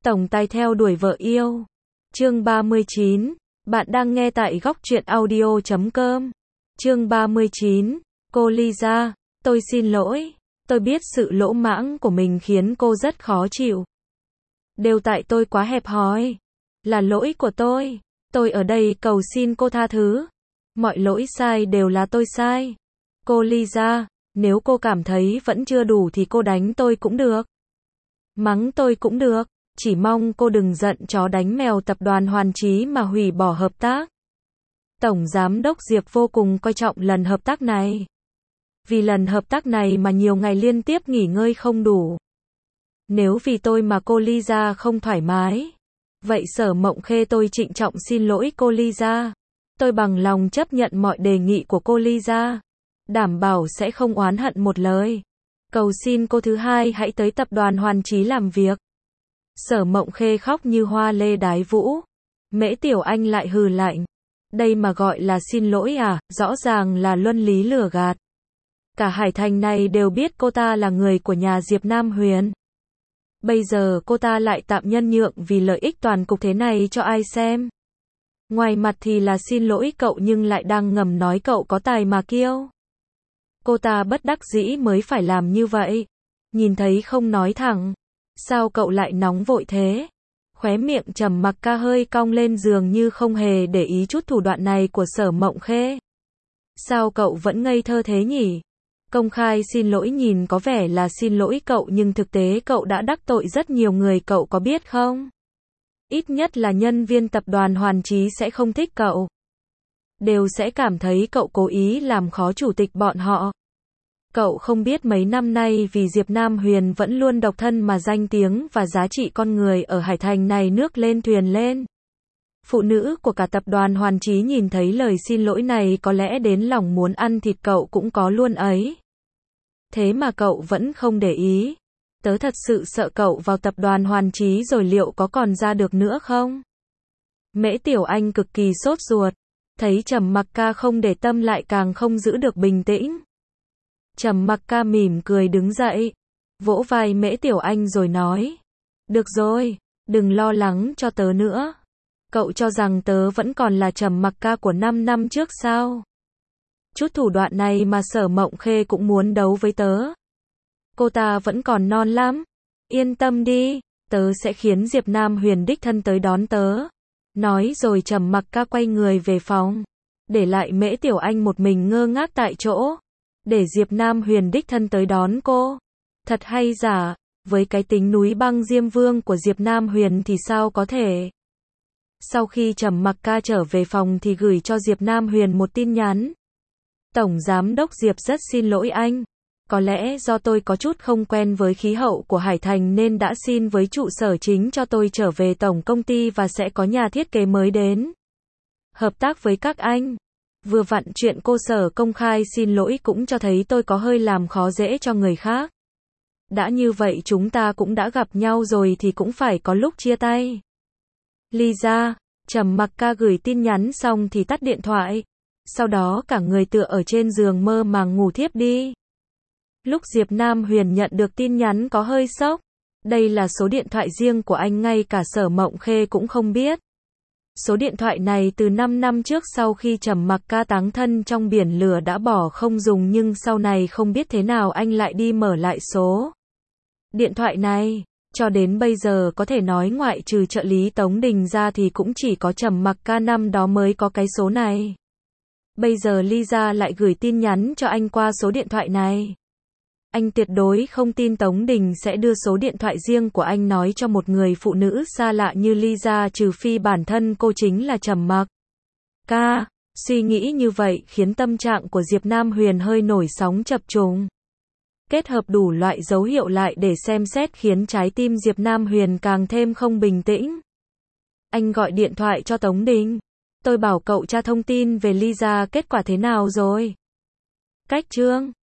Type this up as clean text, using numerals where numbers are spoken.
Tổng tài theo đuổi vợ yêu. Chương 39. Bạn đang nghe tại góc truyện audio.com. Chương 39. Cô Lisa, tôi xin lỗi. Tôi biết sự lỗ mãng của mình khiến cô rất khó chịu. Đều tại tôi quá hẹp hòi. Là lỗi của tôi. Tôi ở đây cầu xin cô tha thứ. Mọi lỗi sai đều là tôi sai. Cô Lisa, nếu cô cảm thấy vẫn chưa đủ thì cô đánh tôi cũng được. Mắng tôi cũng được. Chỉ mong cô đừng giận chó đánh mèo tập đoàn Hoàn Chí mà hủy bỏ hợp tác. Tổng Giám đốc Diệp vô cùng coi trọng lần hợp tác này. Vì lần hợp tác này mà nhiều ngày liên tiếp nghỉ ngơi không đủ. Nếu vì tôi mà cô Lisa không thoải mái, vậy Sở Mộng Khê tôi trịnh trọng xin lỗi cô Lisa. Tôi bằng lòng chấp nhận mọi đề nghị của cô Lisa. Đảm bảo sẽ không oán hận một lời. Cầu xin cô thứ hai hãy tới tập đoàn Hoàn Chí làm việc. Sở Mộng Khê khóc như hoa lê đái vũ. Mễ Tiểu Anh lại hừ lạnh. Đây mà gọi là xin lỗi à, rõ ràng là luân lý lừa gạt. Cả Hải Thành này đều biết cô ta là người của nhà Diệp Nam Huyền. Bây giờ cô ta lại tạm nhân nhượng vì lợi ích toàn cục thế này cho ai xem. Ngoài mặt thì là xin lỗi cậu nhưng lại đang ngầm nói cậu có tài mà kiêu. Cô ta bất đắc dĩ mới phải làm như vậy. Nhìn thấy không nói thẳng. Sao cậu lại nóng vội thế? Khóe miệng Trầm Mặc Ca hơi cong lên dường như không hề để ý chút thủ đoạn này của Sở Mộng Khê. Sao cậu vẫn ngây thơ thế nhỉ? Công khai xin lỗi nhìn có vẻ là xin lỗi cậu nhưng thực tế cậu đã đắc tội rất nhiều người, cậu có biết không? Ít nhất là nhân viên tập đoàn Hoàn Chí sẽ không thích cậu. Đều sẽ cảm thấy cậu cố ý làm khó chủ tịch bọn họ. Cậu không biết mấy năm nay vì Diệp Nam Huyền vẫn luôn độc thân mà danh tiếng và giá trị con người ở Hải Thành này nước lên thuyền lên. Phụ nữ của cả tập đoàn Hoàn Chí nhìn thấy lời xin lỗi này có lẽ đến lòng muốn ăn thịt cậu cũng có luôn ấy. Thế mà cậu vẫn không để ý. Tớ thật sự sợ cậu vào tập đoàn Hoàn Chí rồi liệu có còn ra được nữa không? Mễ Tiểu Anh cực kỳ sốt ruột. Thấy Trầm Mặc Ca không để tâm lại càng không giữ được bình tĩnh. Trầm Mặc Ca mỉm cười đứng dậy, vỗ vai Mễ Tiểu Anh rồi nói. Được rồi, đừng lo lắng cho tớ nữa. Cậu cho rằng tớ vẫn còn là Trầm Mặc Ca của 5 năm trước sao? Chút thủ đoạn này mà Sở Mộng Khê cũng muốn đấu với tớ. Cô ta vẫn còn non lắm. Yên tâm đi, tớ sẽ khiến Diệp Nam Huyền đích thân tới đón tớ. Nói rồi Trầm Mặc Ca quay người về phòng. Để lại Mễ Tiểu Anh một mình ngơ ngác tại chỗ. Để Diệp Nam Huyền đích thân tới đón cô. Thật hay giả, với cái tính núi băng Diêm Vương của Diệp Nam Huyền thì sao có thể. Sau khi Trầm Mặc Ca trở về phòng thì gửi cho Diệp Nam Huyền một tin nhắn. Tổng Giám đốc Diệp rất xin lỗi anh. Có lẽ do tôi có chút không quen với khí hậu của Hải Thành nên đã xin với trụ sở chính cho tôi trở về tổng công ty và sẽ có nhà thiết kế mới đến. Hợp tác với các anh. Vừa vặn chuyện cô Sở công khai xin lỗi cũng cho thấy tôi có hơi làm khó dễ cho người khác. Đã như vậy chúng ta cũng đã gặp nhau rồi thì cũng phải có lúc chia tay. Lisa, Trầm Mặc Ca gửi tin nhắn xong thì tắt điện thoại. Sau đó cả người tựa ở trên giường mơ màng ngủ thiếp đi. Lúc Diệp Nam Huyền nhận được tin nhắn có hơi sốc. Đây là số điện thoại riêng của anh, ngay cả Sở Mộng Khê cũng không biết. Số điện thoại này từ 5 năm trước sau khi Trầm Mặc Ca táng thân trong biển lửa đã bỏ không dùng nhưng sau này không biết thế nào anh lại đi mở lại số điện thoại này. Cho đến bây giờ có thể nói ngoại trừ trợ lý Tống Đình ra thì cũng chỉ có Trầm Mặc Ca năm đó mới có cái số này. Bây giờ Lisa lại gửi tin nhắn cho anh qua số điện thoại này. Anh tuyệt đối không tin Tống Đình sẽ đưa số điện thoại riêng của anh nói cho một người phụ nữ xa lạ như Lisa, trừ phi bản thân cô chính là Trầm Mặc Ca. Suy nghĩ như vậy khiến tâm trạng của Diệp Nam Huyền hơi nổi sóng chập trùng. Kết hợp đủ loại dấu hiệu lại để xem xét khiến trái tim Diệp Nam Huyền càng thêm không bình tĩnh. Anh gọi điện thoại cho Tống Đình. Tôi bảo cậu tra thông tin về Lisa, kết quả thế nào rồi? Cách chương